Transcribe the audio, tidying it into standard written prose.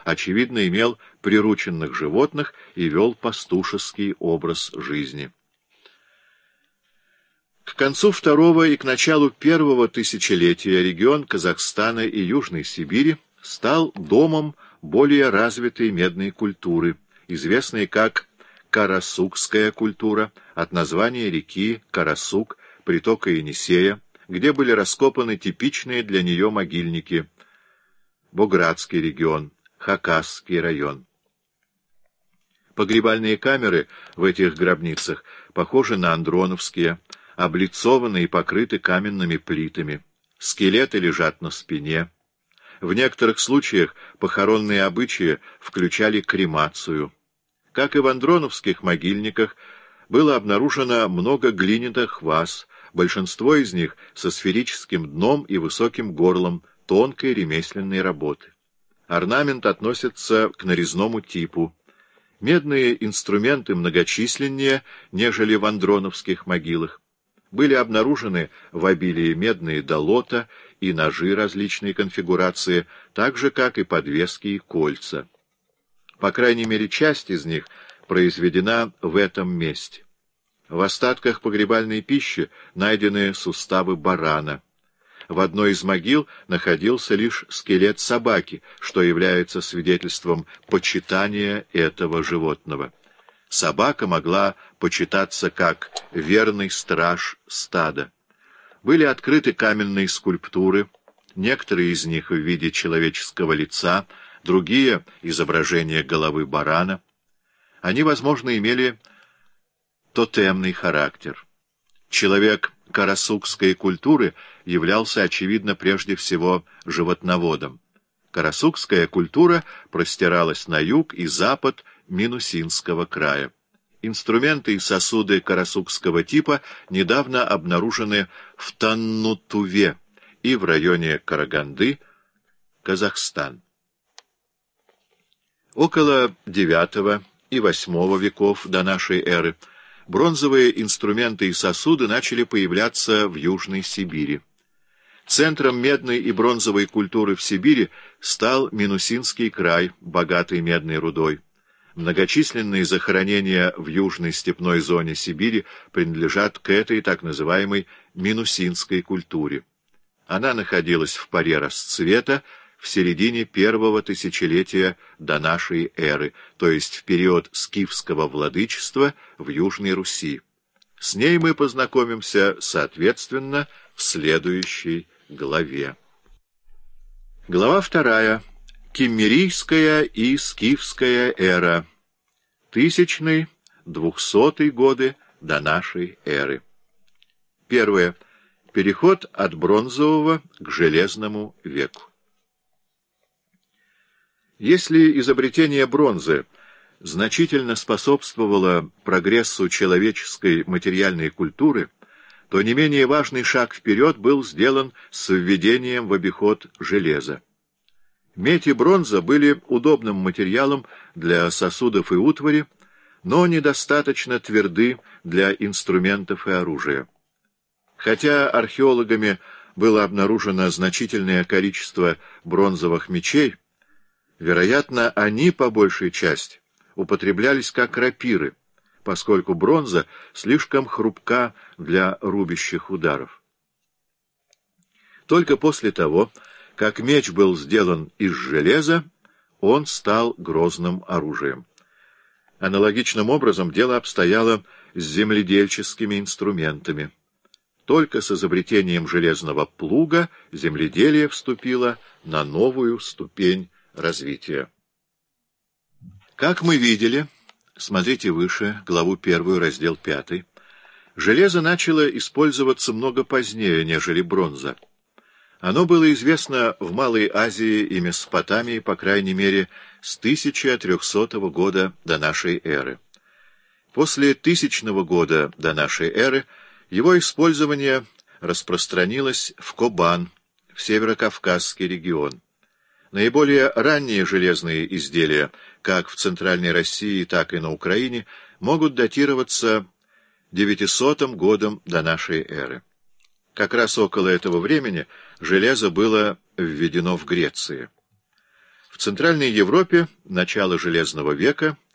очевидно, имел прирученных животных и вел пастушеский образ жизни. К концу второго и к началу первого тысячелетия регион Казахстана и Южной Сибири стал домом более развитой медной культуры, известной как Карасукская культура, от названия реки Карасук, притока Енисея, где были раскопаны типичные для нее могильники. Боградский регион, Хакасский район. Погребальные камеры в этих гробницах похожи на андроновские, облицованы и покрыты каменными плитами. Скелеты лежат на спине. В некоторых случаях похоронные обычаи включали кремацию. Как и в андроновских могильниках, было обнаружено много глиняных ваз, большинство из них со сферическим дном и высоким горлом, тонкой ремесленной работы. Орнамент относится к нарезному типу. Медные инструменты многочисленнее, нежели в андроновских могилах. Были обнаружены в обилии медные долота и ножи различной конфигурации, так же, как и подвески и кольца. По крайней мере, часть из них произведена в этом месте. В остатках погребальной пищи найдены суставы барана. В одной из могил находился лишь скелет собаки, что является свидетельством почитания этого животного. Собака могла почитаться как верный страж стада. Были открыты каменные скульптуры, некоторые из них в виде человеческого лица, другие — изображения головы барана. Они, возможно, имели тотемный характер. Человек карасукской культуры являлся, очевидно, прежде всего животноводом. Карасукская культура простиралась на юг и запад Минусинского края. Инструменты и сосуды карасукского типа недавно обнаружены в Таннутуве и в районе Караганды, Казахстан. Около IX и VIII веков до нашей эры бронзовые инструменты и сосуды начали появляться в Южной Сибири. Центром медной и бронзовой культуры в Сибири стал Минусинский край, богатый медной рудой. Многочисленные захоронения в южной степной зоне Сибири принадлежат к этой так называемой Минусинской культуре. Она находилась в поре расцвета в середине первого тысячелетия до нашей эры, то есть в период скифского владычества в Южной Руси. С ней мы познакомимся, соответственно, в следующей главе. Глава 2. Киммерийская и скифская эра. 1000-200 годы до нашей эры. 1. Переход от бронзового к железному веку. Если изобретение бронзы значительно способствовало прогрессу человеческой материальной культуры, то не менее важный шаг вперед был сделан с введением в обиход железа. Медь и бронза были удобным материалом для сосудов и утвари, но недостаточно тверды для инструментов и оружия. Хотя археологами было обнаружено значительное количество бронзовых мечей, вероятно, они, по большей части, употреблялись как рапиры, поскольку бронза слишком хрупка для рубящих ударов. Только после того, как меч был сделан из железа, он стал грозным оружием. Аналогичным образом дело обстояло с земледельческими инструментами. Только с изобретением железного плуга земледелие вступило на новую ступень развития. Как мы видели, смотрите выше, главу 1, раздел 5, железо начало использоваться много позднее, нежели бронза. Оно было известно в Малой Азии и Месопотамии, по крайней мере, с 1300 года до нашей эры. После 1000 года до нашей эры его использование распространилось в Кобан, в Северокавказский регион. Наиболее ранние железные изделия, как в Центральной России, так и на Украине, могут датироваться 900 годом до нашей эры. Как раз около этого времени железо было введено в Греции. В В Центральной Европе начало Железного века